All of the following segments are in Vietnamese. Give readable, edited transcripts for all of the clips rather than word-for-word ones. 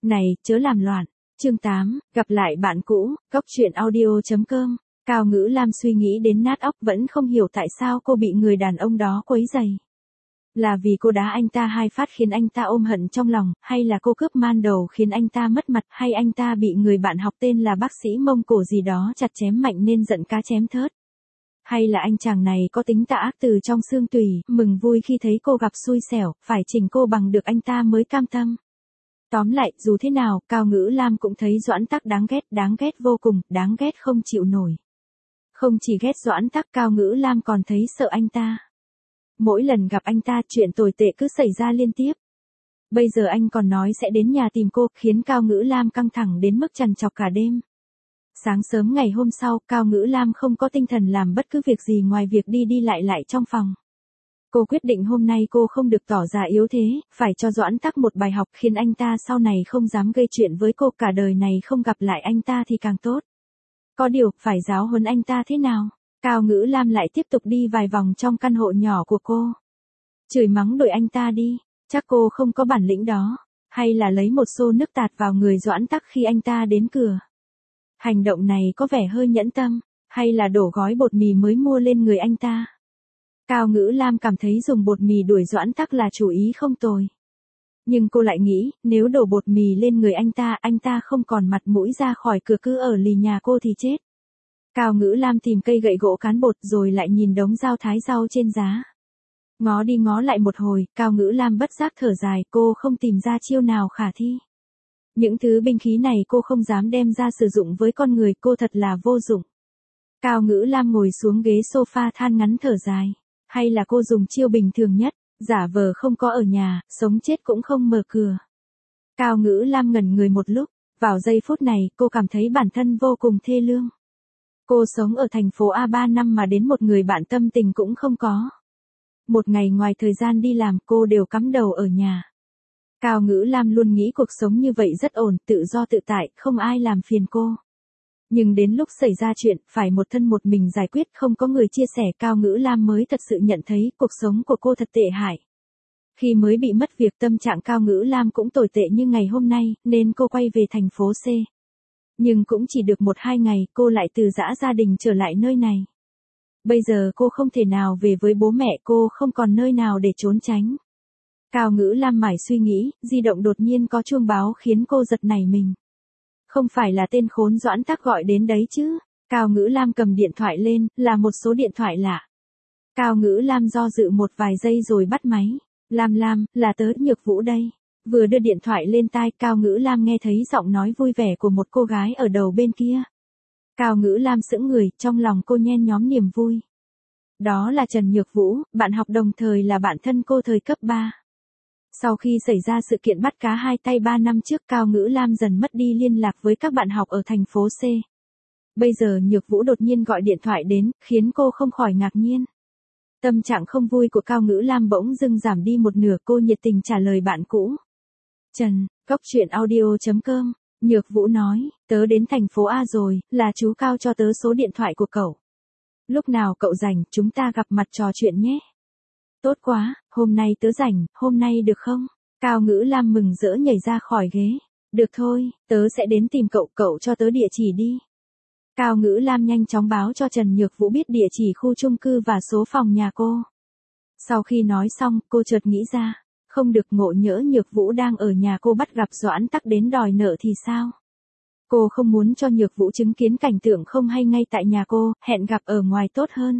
Này, chớ làm loạn. Chương 8, gặp lại bạn cũ, Cóc truyện audio.com. Cao Ngữ Lam suy nghĩ đến nát óc vẫn không hiểu tại sao cô bị người đàn ông đó quấy rầy. Là vì cô đá anh ta 2 phát khiến anh ta ôm hận trong lòng, hay là cô cướp man đầu khiến anh ta mất mặt, hay anh ta bị người bạn học tên là bác sĩ Mông Cổ gì đó chặt chém mạnh nên giận cá chém thớt. Hay là anh chàng này có tính tà ác từ trong xương tủy, mừng vui khi thấy cô gặp xui xẻo, phải chỉnh cô bằng được anh ta mới cam tâm. Tóm lại, dù thế nào, Cao Ngữ Lam cũng thấy Doãn Tắc đáng ghét vô cùng, đáng ghét không chịu nổi. Không chỉ ghét Doãn Tắc, Cao Ngữ Lam còn thấy sợ anh ta. Mỗi lần gặp anh ta, chuyện tồi tệ cứ xảy ra liên tiếp. Bây giờ anh còn nói sẽ đến nhà tìm cô, khiến Cao Ngữ Lam căng thẳng đến mức trằn trọc cả đêm. Sáng sớm ngày hôm sau, Cao Ngữ Lam không có tinh thần làm bất cứ việc gì ngoài việc đi lại trong phòng. Cô quyết định hôm nay cô không được tỏ ra yếu thế, phải cho Doãn Tắc một bài học khiến anh ta sau này không dám gây chuyện với cô, cả đời này không gặp lại anh ta thì càng tốt. Có điều, phải giáo huấn anh ta thế nào? Cao Ngữ Lam lại tiếp tục đi vài vòng trong căn hộ nhỏ của cô. Chửi mắng đuổi anh ta đi, chắc cô không có bản lĩnh đó. Hay là lấy một xô nước tạt vào người Doãn Tắc khi anh ta đến cửa. Hành động này có vẻ hơi nhẫn tâm, hay là đổ gói bột mì mới mua lên người anh ta. Cao Ngữ Lam cảm thấy dùng bột mì đuổi Doãn Tắc là chủ ý không tồi. Nhưng cô lại nghĩ, nếu đổ bột mì lên người anh ta không còn mặt mũi ra khỏi cửa, cứ ở lì nhà cô thì chết. Cao Ngữ Lam tìm cây gậy gỗ cán bột rồi lại nhìn đống dao thái rau trên giá. Ngó đi ngó lại một hồi, Cao Ngữ Lam bất giác thở dài, cô không tìm ra chiêu nào khả thi. Những thứ binh khí này cô không dám đem ra sử dụng với con người, cô thật là vô dụng. Cao Ngữ Lam ngồi xuống ghế sofa than ngắn thở dài. Hay là cô dùng chiêu bình thường nhất, giả vờ không có ở nhà, sống chết cũng không mở cửa. Cao Ngữ Lam ngẩn người một lúc, vào giây phút này cô cảm thấy bản thân vô cùng thê lương. Cô sống ở thành phố A 3 năm mà đến một người bạn tâm tình cũng không có. Một ngày ngoài thời gian đi làm cô đều cắm đầu ở nhà. Cao Ngữ Lam luôn nghĩ cuộc sống như vậy rất ổn, tự do tự tại, không ai làm phiền cô. Nhưng đến lúc xảy ra chuyện, phải một thân một mình giải quyết, không có người chia sẻ, Cao Ngữ Lam mới thật sự nhận thấy cuộc sống của cô thật tệ hại. Khi mới bị mất việc, tâm trạng Cao Ngữ Lam cũng tồi tệ như ngày hôm nay, nên cô quay về thành phố C. Nhưng cũng chỉ được 1-2 ngày, cô lại từ giã gia đình trở lại nơi này. Bây giờ cô không thể nào về với bố mẹ, cô không còn nơi nào để trốn tránh. Cao Ngữ Lam mải suy nghĩ, di động đột nhiên có chuông báo khiến cô giật nảy mình. Không phải là tên khốn Doãn Tắc gọi đến đấy chứ? Cao Ngữ Lam cầm điện thoại lên, là một số điện thoại lạ. Cao Ngữ Lam do dự một vài giây rồi bắt máy. Lam, là tớ, Nhược Vũ đây. Vừa đưa điện thoại lên tai, Cao Ngữ Lam nghe thấy giọng nói vui vẻ của một cô gái ở đầu bên kia. Cao Ngữ Lam sững người, trong lòng cô nhen nhóm niềm vui. Đó là Trần Nhược Vũ, bạn học đồng thời là bạn thân cô thời cấp 3. Sau khi xảy ra sự kiện bắt cá hai tay 3 năm trước, Cao Ngữ Lam dần mất đi liên lạc với các bạn học ở thành phố C. Bây giờ Nhược Vũ đột nhiên gọi điện thoại đến, khiến cô không khỏi ngạc nhiên. Tâm trạng không vui của Cao Ngữ Lam bỗng dưng giảm đi một nửa, cô nhiệt tình trả lời bạn cũ. Trần, Cóc truyện audio.com, Nhược Vũ nói, tớ đến thành phố A rồi, là chú Cao cho tớ số điện thoại của cậu. Lúc nào cậu rảnh, chúng ta gặp mặt trò chuyện nhé. Tốt quá, hôm nay tớ rảnh, hôm nay được không? Cao Ngữ Lam mừng rỡ nhảy ra khỏi ghế. Được thôi, tớ sẽ đến tìm cậu, cậu cho tớ địa chỉ đi. Cao Ngữ Lam nhanh chóng báo cho Trần Nhược Vũ biết địa chỉ khu chung cư và số phòng nhà cô. Sau khi nói xong, cô chợt nghĩ ra, không được, ngộ nhỡ Nhược Vũ đang ở nhà cô bắt gặp Doãn Tắc đến đòi nợ thì sao? Cô không muốn cho Nhược Vũ chứng kiến cảnh tượng không hay ngay tại nhà cô, hẹn gặp ở ngoài tốt hơn.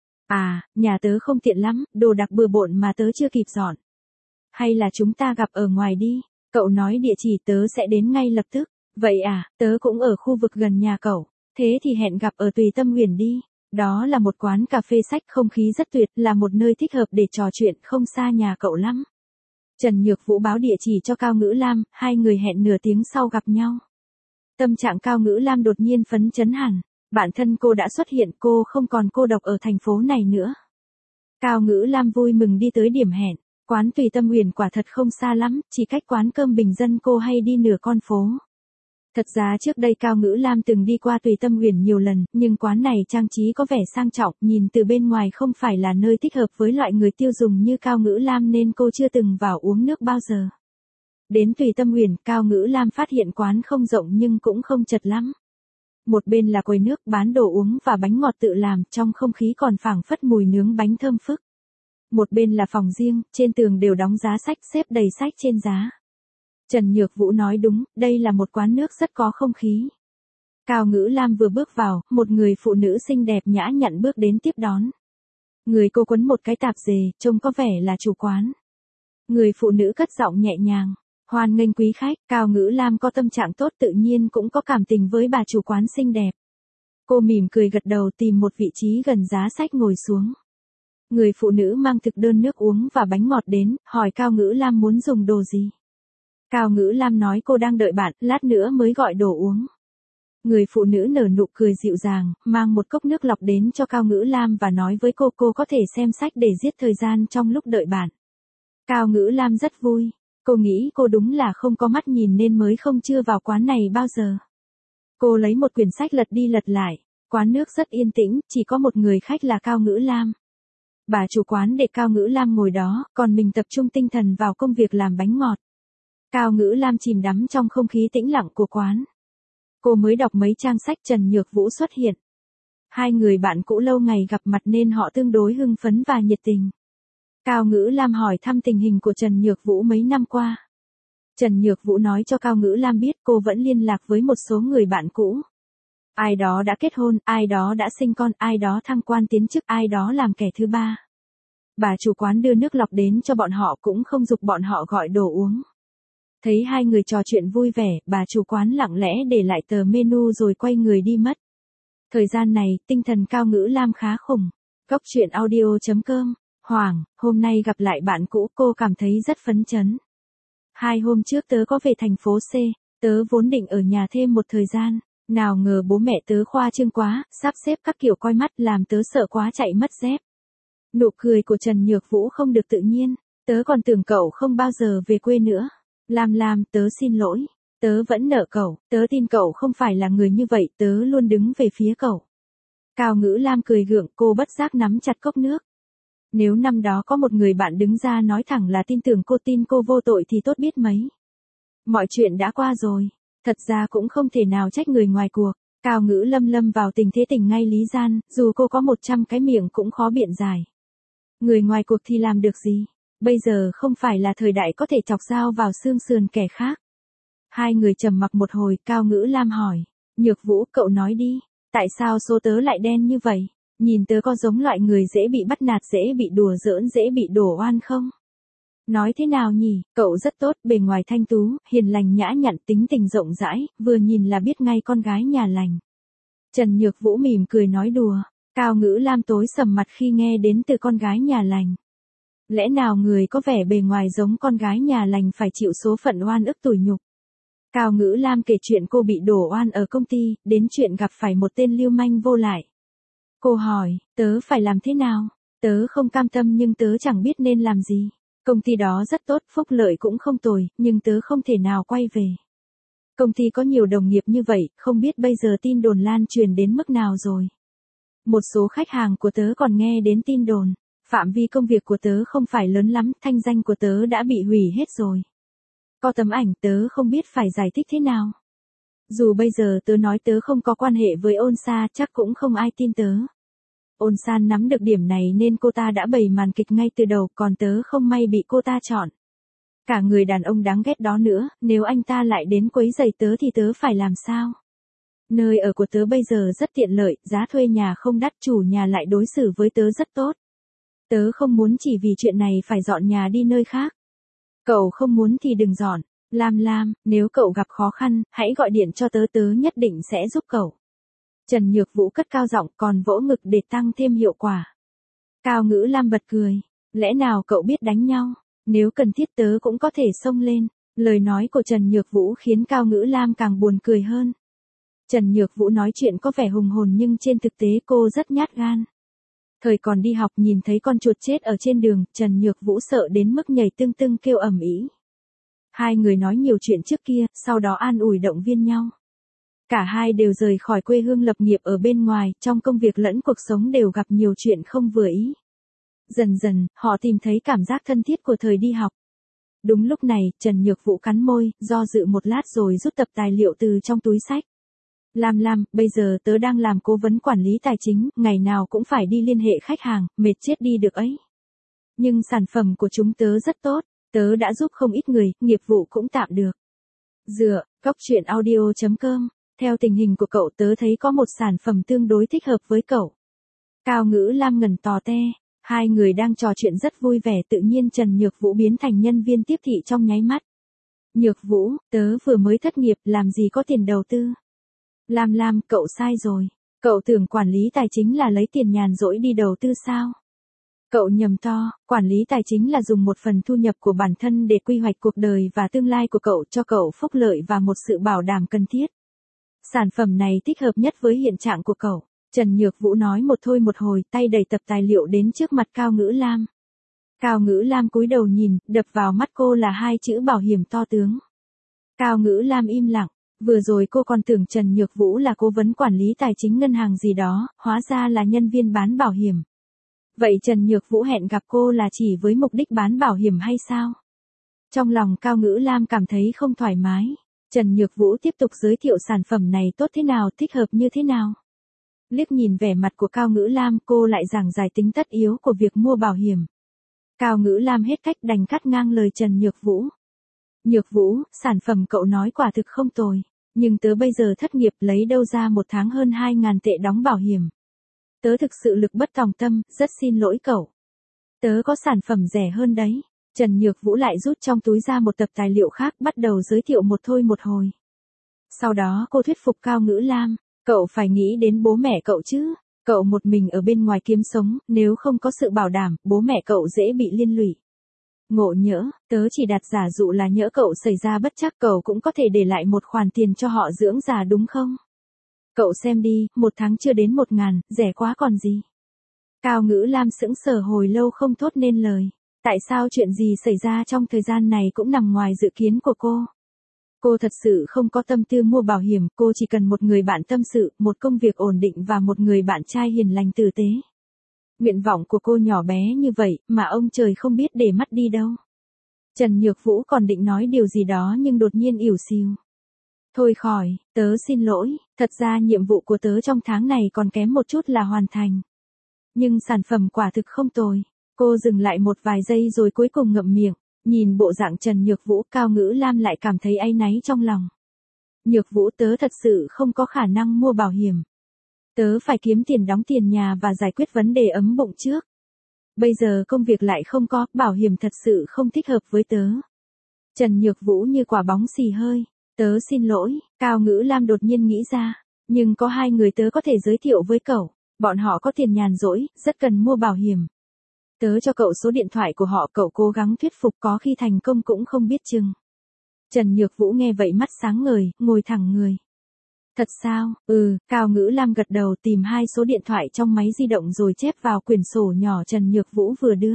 À, nhà tớ không tiện lắm, đồ đạc bừa bộn mà tớ chưa kịp dọn. Hay là chúng ta gặp ở ngoài đi, cậu nói địa chỉ tớ sẽ đến ngay lập tức. Vậy à, tớ cũng ở khu vực gần nhà cậu, thế thì hẹn gặp ở Tùy Tâm Huyền đi. Đó là một quán cà phê sách, không khí rất tuyệt, là một nơi thích hợp để trò chuyện, không xa nhà cậu lắm. Trần Nhược Vũ báo địa chỉ cho Cao Ngữ Lam, hai người hẹn nửa tiếng sau gặp nhau. Tâm trạng Cao Ngữ Lam đột nhiên phấn chấn hẳn. Bản thân cô đã xuất hiện, cô không còn cô độc ở thành phố này nữa. Cao Ngữ Lam vui mừng đi tới điểm hẹn. Quán Tùy Tâm Huyền quả thật không xa lắm, chỉ cách quán cơm bình dân cô hay đi nửa con phố. Thật ra trước đây Cao Ngữ Lam từng đi qua Tùy Tâm Huyền nhiều lần, nhưng quán này trang trí có vẻ sang trọng, nhìn từ bên ngoài không phải là nơi thích hợp với loại người tiêu dùng như Cao Ngữ Lam nên cô chưa từng vào uống nước bao giờ. Đến Tùy Tâm Huyền, Cao Ngữ Lam phát hiện quán không rộng nhưng cũng không chật lắm. Một bên là quầy nước bán đồ uống và bánh ngọt tự làm, trong không khí còn phảng phất mùi nướng bánh thơm phức. Một bên là phòng riêng, trên tường đều đóng giá sách xếp đầy sách trên giá. Trần Nhược Vũ nói đúng, đây là một quán nước rất có không khí. Cao Ngữ Lam vừa bước vào, một người phụ nữ xinh đẹp nhã nhặn bước đến tiếp đón. Người cô quấn một cái tạp dề, trông có vẻ là chủ quán. Người phụ nữ cất giọng nhẹ nhàng, hoan nghênh quý khách. Cao Ngữ Lam có tâm trạng tốt tự nhiên cũng có cảm tình với bà chủ quán xinh đẹp. Cô mỉm cười gật đầu tìm một vị trí gần giá sách ngồi xuống. Người phụ nữ mang thực đơn nước uống và bánh ngọt đến, hỏi Cao Ngữ Lam muốn dùng đồ gì. Cao Ngữ Lam nói cô đang đợi bạn, lát nữa mới gọi đồ uống. Người phụ nữ nở nụ cười dịu dàng, mang một cốc nước lọc đến cho Cao Ngữ Lam và nói với cô có thể xem sách để giết thời gian trong lúc đợi bạn. Cao Ngữ Lam rất vui. Cô nghĩ cô đúng là không có mắt nhìn nên mới không chưa vào quán này bao giờ. Cô lấy một quyển sách lật đi lật lại. Quán nước rất yên tĩnh, chỉ có một người khách là Cao Ngữ Lam. Bà chủ quán để Cao Ngữ Lam ngồi đó, còn mình tập trung tinh thần vào công việc làm bánh ngọt. Cao Ngữ Lam chìm đắm trong không khí tĩnh lặng của quán. Cô mới đọc mấy trang sách Trần Nhược Vũ xuất hiện. Hai người bạn cũ lâu ngày gặp mặt nên họ tương đối hưng phấn và nhiệt tình. Cao Ngữ Lam hỏi thăm tình hình của Trần Nhược Vũ mấy năm qua. Trần Nhược Vũ nói cho Cao Ngữ Lam biết cô vẫn liên lạc với một số người bạn cũ. Ai đó đã kết hôn, ai đó đã sinh con, ai đó thăng quan tiến chức, ai đó làm kẻ thứ ba. Bà chủ quán đưa nước lọc đến cho bọn họ cũng không giục bọn họ gọi đồ uống. Thấy hai người trò chuyện vui vẻ, bà chủ quán lặng lẽ để lại tờ menu rồi quay người đi mất. Thời gian này, tinh thần Cao Ngữ Lam khá khủng. Góc truyện audio.com. Hoàng, hôm nay gặp lại bạn cũ cô cảm thấy rất phấn chấn. 2 hôm trước tớ có về thành phố C, tớ vốn định ở nhà thêm một thời gian. Nào ngờ bố mẹ tớ khoa trương quá, sắp xếp các kiểu coi mắt làm tớ sợ quá chạy mất dép. Nụ cười của Trần Nhược Vũ không được tự nhiên, tớ còn tưởng cậu không bao giờ về quê nữa. Lam, tớ xin lỗi, tớ vẫn nợ cậu, tớ tin cậu không phải là người như vậy, tớ luôn đứng về phía cậu. Cao Ngữ Lam cười gượng, cô bất giác nắm chặt cốc nước. Nếu năm đó có một người bạn đứng ra nói thẳng là tin cô vô tội thì tốt biết mấy. Mọi chuyện đã qua rồi, thật ra cũng không thể nào trách người ngoài cuộc. Cao Ngữ lâm vào tình thế tình ngay lý gian, dù cô có 100 cái miệng cũng khó biện giải. Người ngoài cuộc thì làm được gì? Bây giờ không phải là thời đại có thể chọc dao vào xương sườn kẻ khác. Hai người trầm mặc một hồi, Cao Ngữ Lam hỏi. Nhược Vũ, cậu nói đi, tại sao số tớ lại đen như vậy? Nhìn tớ có giống loại người dễ bị bắt nạt, dễ bị đùa giỡn, dễ bị đổ oan không? Nói thế nào nhỉ, cậu rất tốt, bề ngoài thanh tú, hiền lành nhã nhặn, tính tình rộng rãi, vừa nhìn là biết ngay con gái nhà lành. Trần Nhược Vũ mỉm cười nói đùa. Cao Ngữ Lam tối sầm mặt khi nghe đến từ con gái nhà lành. Lẽ nào người có vẻ bề ngoài giống con gái nhà lành phải chịu số phận oan ức tủi nhục? Cao Ngữ Lam kể chuyện cô bị đổ oan ở công ty, đến chuyện gặp phải một tên lưu manh vô lại. Cô hỏi, tớ phải làm thế nào? Tớ không cam tâm nhưng tớ chẳng biết nên làm gì. Công ty đó rất tốt, phúc lợi cũng không tồi, nhưng tớ không thể nào quay về. Công ty có nhiều đồng nghiệp như vậy, không biết bây giờ tin đồn lan truyền đến mức nào rồi. Một số khách hàng của tớ còn nghe đến tin đồn. Phạm vi công việc của tớ không phải lớn lắm, thanh danh của tớ đã bị hủy hết rồi. Có tấm ảnh tớ không biết phải giải thích thế nào. Dù bây giờ tớ nói tớ không có quan hệ với Ôn Sa chắc cũng không ai tin tớ. Ôn San nắm được điểm này nên cô ta đã bày màn kịch ngay từ đầu, còn tớ không may bị cô ta chọn. Cả người đàn ông đáng ghét đó nữa, nếu anh ta lại đến quấy rầy tớ thì tớ phải làm sao? Nơi ở của tớ bây giờ rất tiện lợi, giá thuê nhà không đắt, chủ nhà lại đối xử với tớ rất tốt. Tớ không muốn chỉ vì chuyện này phải dọn nhà đi nơi khác. Cậu không muốn thì đừng dọn. Lam, nếu cậu gặp khó khăn, hãy gọi điện cho tớ, tớ nhất định sẽ giúp cậu. Trần Nhược Vũ cất cao giọng còn vỗ ngực để tăng thêm hiệu quả. Cao Ngữ Lam bật cười. Lẽ nào cậu biết đánh nhau? Nếu cần thiết tớ cũng có thể xông lên. Lời nói của Trần Nhược Vũ khiến Cao Ngữ Lam càng buồn cười hơn. Trần Nhược Vũ nói chuyện có vẻ hùng hồn nhưng trên thực tế cô rất nhát gan. Thời còn đi học nhìn thấy con chuột chết ở trên đường, Trần Nhược Vũ sợ đến mức nhảy tưng tưng kêu ầm ĩ. Hai người nói nhiều chuyện trước kia, sau đó an ủi động viên nhau. Cả hai đều rời khỏi quê hương lập nghiệp ở bên ngoài, trong công việc lẫn cuộc sống đều gặp nhiều chuyện không vừa ý. Dần dần, họ tìm thấy cảm giác thân thiết của thời đi học. Đúng lúc này, Trần Nhược Vũ cắn môi, do dự một lát rồi rút tập tài liệu từ trong túi xách. Lam, bây giờ tớ đang làm cố vấn quản lý tài chính, ngày nào cũng phải đi liên hệ khách hàng, mệt chết đi được ấy. Nhưng sản phẩm của chúng tớ rất tốt, tớ đã giúp không ít người, nghiệp vụ cũng tạm được. Dựa, Cóc Truyện Audio.com, theo tình hình của cậu tớ thấy có một sản phẩm tương đối thích hợp với cậu. Cao Ngữ Lam ngẩn tò te, hai người đang trò chuyện rất vui vẻ, tự nhiên Trần Nhược Vũ biến thành nhân viên tiếp thị trong nháy mắt. Nhược Vũ, tớ vừa mới thất nghiệp, làm gì có tiền đầu tư. Lam, cậu sai rồi. Cậu tưởng quản lý tài chính là lấy tiền nhàn rỗi đi đầu tư sao? Cậu nhầm to, quản lý tài chính là dùng một phần thu nhập của bản thân để quy hoạch cuộc đời và tương lai của cậu, cho cậu phúc lợi và một sự bảo đảm cần thiết. Sản phẩm này thích hợp nhất với hiện trạng của cậu. Trần Nhược Vũ nói một thôi một hồi, tay đẩy tập tài liệu đến trước mặt Cao Ngữ Lam. Cao Ngữ Lam cúi đầu nhìn, đập vào mắt cô là hai chữ bảo hiểm to tướng. Cao Ngữ Lam im lặng, vừa rồi cô còn tưởng Trần Nhược Vũ là cố vấn quản lý tài chính ngân hàng gì đó, hóa ra là nhân viên bán bảo hiểm. Vậy Trần Nhược Vũ hẹn gặp cô là chỉ với mục đích bán bảo hiểm hay sao? Trong lòng Cao Ngữ Lam cảm thấy không thoải mái. Trần Nhược Vũ tiếp tục giới thiệu sản phẩm này tốt thế nào, thích hợp như thế nào. Liếc nhìn vẻ mặt của Cao Ngữ Lam, cô lại giảng giải tính tất yếu của việc mua bảo hiểm. Cao Ngữ Lam hết cách đành cắt ngang lời Trần Nhược Vũ. Nhược Vũ, sản phẩm cậu nói quả thực không tồi, nhưng tớ bây giờ thất nghiệp, lấy đâu ra một tháng hơn 2.000 tệ đóng bảo hiểm. Tớ thực sự lực bất tòng tâm, rất xin lỗi cậu. Tớ có sản phẩm rẻ hơn đấy. Trần Nhược Vũ lại rút trong túi ra một tập tài liệu khác, bắt đầu giới thiệu một thôi một hồi. Sau đó cô thuyết phục Cao Ngữ Lam, cậu phải nghĩ đến bố mẹ cậu chứ. Cậu một mình ở bên ngoài kiếm sống, nếu không có sự bảo đảm, bố mẹ cậu dễ bị liên lụy. Ngộ nhỡ, tớ chỉ đặt giả dụ là nhỡ cậu xảy ra bất trắc, cậu cũng có thể để lại một khoản tiền cho họ dưỡng già đúng không? Cậu xem đi, một tháng chưa đến 1.000, rẻ quá còn gì. Cao Ngữ Lam sững sờ hồi lâu không thốt nên lời. Tại sao chuyện gì xảy ra trong thời gian này cũng nằm ngoài dự kiến của cô? Cô thật sự không có tâm tư mua bảo hiểm, cô chỉ cần một người bạn tâm sự, một công việc ổn định và một người bạn trai hiền lành tử tế. Nguyện vọng của cô nhỏ bé như vậy, mà ông trời không biết để mắt đi đâu. Trần Nhược Vũ còn định nói điều gì đó nhưng đột nhiên ỉu xìu. Thôi khỏi, tớ xin lỗi, thật ra nhiệm vụ của tớ trong tháng này còn kém một chút là hoàn thành. Nhưng sản phẩm quả thực không tồi. Cô dừng lại một vài giây rồi cuối cùng ngậm miệng, nhìn bộ dạng Trần Nhược Vũ, Cao Ngữ Lam lại cảm thấy áy náy trong lòng. Nhược Vũ, tớ thật sự không có khả năng mua bảo hiểm. Tớ phải kiếm tiền đóng tiền nhà và giải quyết vấn đề ấm bụng trước. Bây giờ công việc lại không có, bảo hiểm thật sự không thích hợp với tớ. Trần Nhược Vũ như quả bóng xì hơi. Tớ xin lỗi, Cao Ngữ Lam đột nhiên nghĩ ra. Nhưng có hai người tớ có thể giới thiệu với cậu. Bọn họ có tiền nhàn rỗi, rất cần mua bảo hiểm. Tớ cho cậu số điện thoại của họ, cậu cố gắng thuyết phục, có khi thành công cũng không biết chừng. Trần Nhược Vũ nghe vậy mắt sáng ngời, ngồi thẳng người. Thật sao? Cao Ngữ Lam gật đầu, tìm hai số điện thoại trong máy di động rồi chép vào quyển sổ nhỏ Trần Nhược Vũ vừa đưa.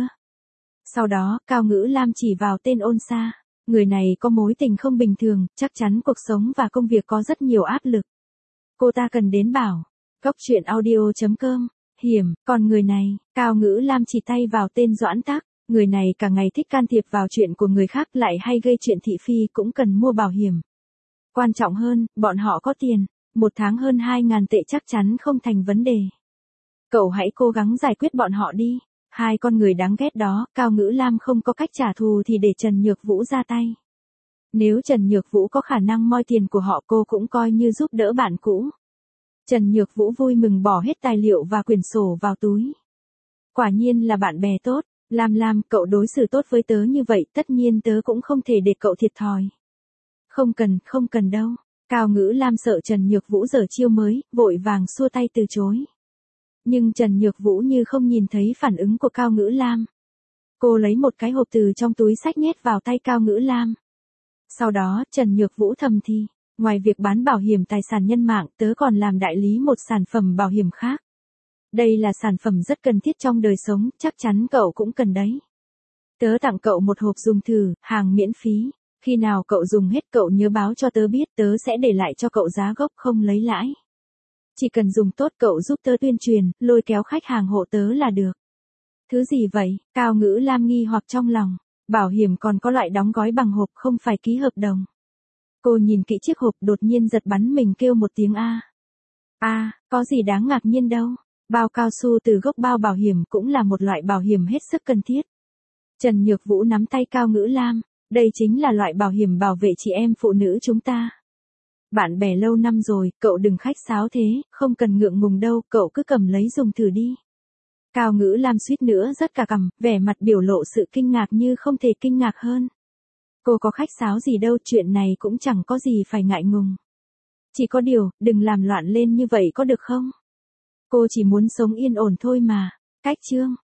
Sau đó, Cao Ngữ Lam chỉ vào tên Ôn Sa. Người này có mối tình không bình thường, chắc chắn cuộc sống và công việc có rất nhiều áp lực. Cô ta cần đến bảo. Cóc Truyện Audio.com. Hiểm, còn người này, Cao Ngữ Lam chỉ tay vào tên Doãn Tắc. Người này cả ngày thích can thiệp vào chuyện của người khác, lại hay gây chuyện thị phi, cũng cần mua bảo hiểm. Quan trọng hơn, bọn họ có tiền. Một tháng hơn 2.000 tệ chắc chắn không thành vấn đề. Cậu hãy cố gắng giải quyết bọn họ đi. Hai con người đáng ghét đó, Cao Ngữ Lam không có cách trả thù thì để Trần Nhược Vũ ra tay. Nếu Trần Nhược Vũ có khả năng moi tiền của họ, cô cũng coi như giúp đỡ bạn cũ. Trần Nhược Vũ vui mừng bỏ hết tài liệu và quyển sổ vào túi. Quả nhiên là bạn bè tốt. Lam, cậu đối xử tốt với tớ như vậy, tất nhiên tớ cũng không thể để cậu thiệt thòi. Không cần đâu. Cao Ngữ Lam sợ Trần Nhược Vũ giở chiêu mới, vội vàng xua tay từ chối. Nhưng Trần Nhược Vũ như không nhìn thấy phản ứng của Cao Ngữ Lam. Cô lấy một cái hộp từ trong túi xách nhét vào tay Cao Ngữ Lam. Sau đó, Trần Nhược Vũ thầm thì, ngoài việc bán bảo hiểm tài sản nhân mạng, tớ còn làm đại lý một sản phẩm bảo hiểm khác. Đây là sản phẩm rất cần thiết trong đời sống, chắc chắn cậu cũng cần đấy. Tớ tặng cậu một hộp dùng thử, hàng miễn phí. Khi nào cậu dùng hết cậu nhớ báo cho tớ biết, tớ sẽ để lại cho cậu giá gốc không lấy lãi. Chỉ cần dùng tốt, cậu giúp tớ tuyên truyền, lôi kéo khách hàng hộ tớ là được. Thứ gì vậy? Cao Ngữ Lam nghi hoặc trong lòng. Bảo hiểm còn có loại đóng gói bằng hộp không phải ký hợp đồng. Cô nhìn kỹ chiếc hộp đột nhiên giật bắn mình kêu một tiếng a. A, có gì đáng ngạc nhiên đâu. Bao cao su từ gốc bao bảo hiểm cũng là một loại bảo hiểm hết sức cần thiết. Trần Nhược Vũ nắm tay Cao Ngữ Lam, đây chính là loại bảo hiểm bảo vệ chị em phụ nữ chúng ta. Bạn bè lâu năm rồi, cậu đừng khách sáo thế, không cần ngượng ngùng đâu, cậu cứ cầm lấy dùng thử đi. Cao Ngữ Lam suýt nữa rớt cả cằm, vẻ mặt biểu lộ sự kinh ngạc như không thể kinh ngạc hơn. Cô có khách sáo gì đâu, chuyện này cũng chẳng có gì phải ngại ngùng. Chỉ có điều, đừng làm loạn lên như vậy có được không? Cô chỉ muốn sống yên ổn thôi mà. Cách chương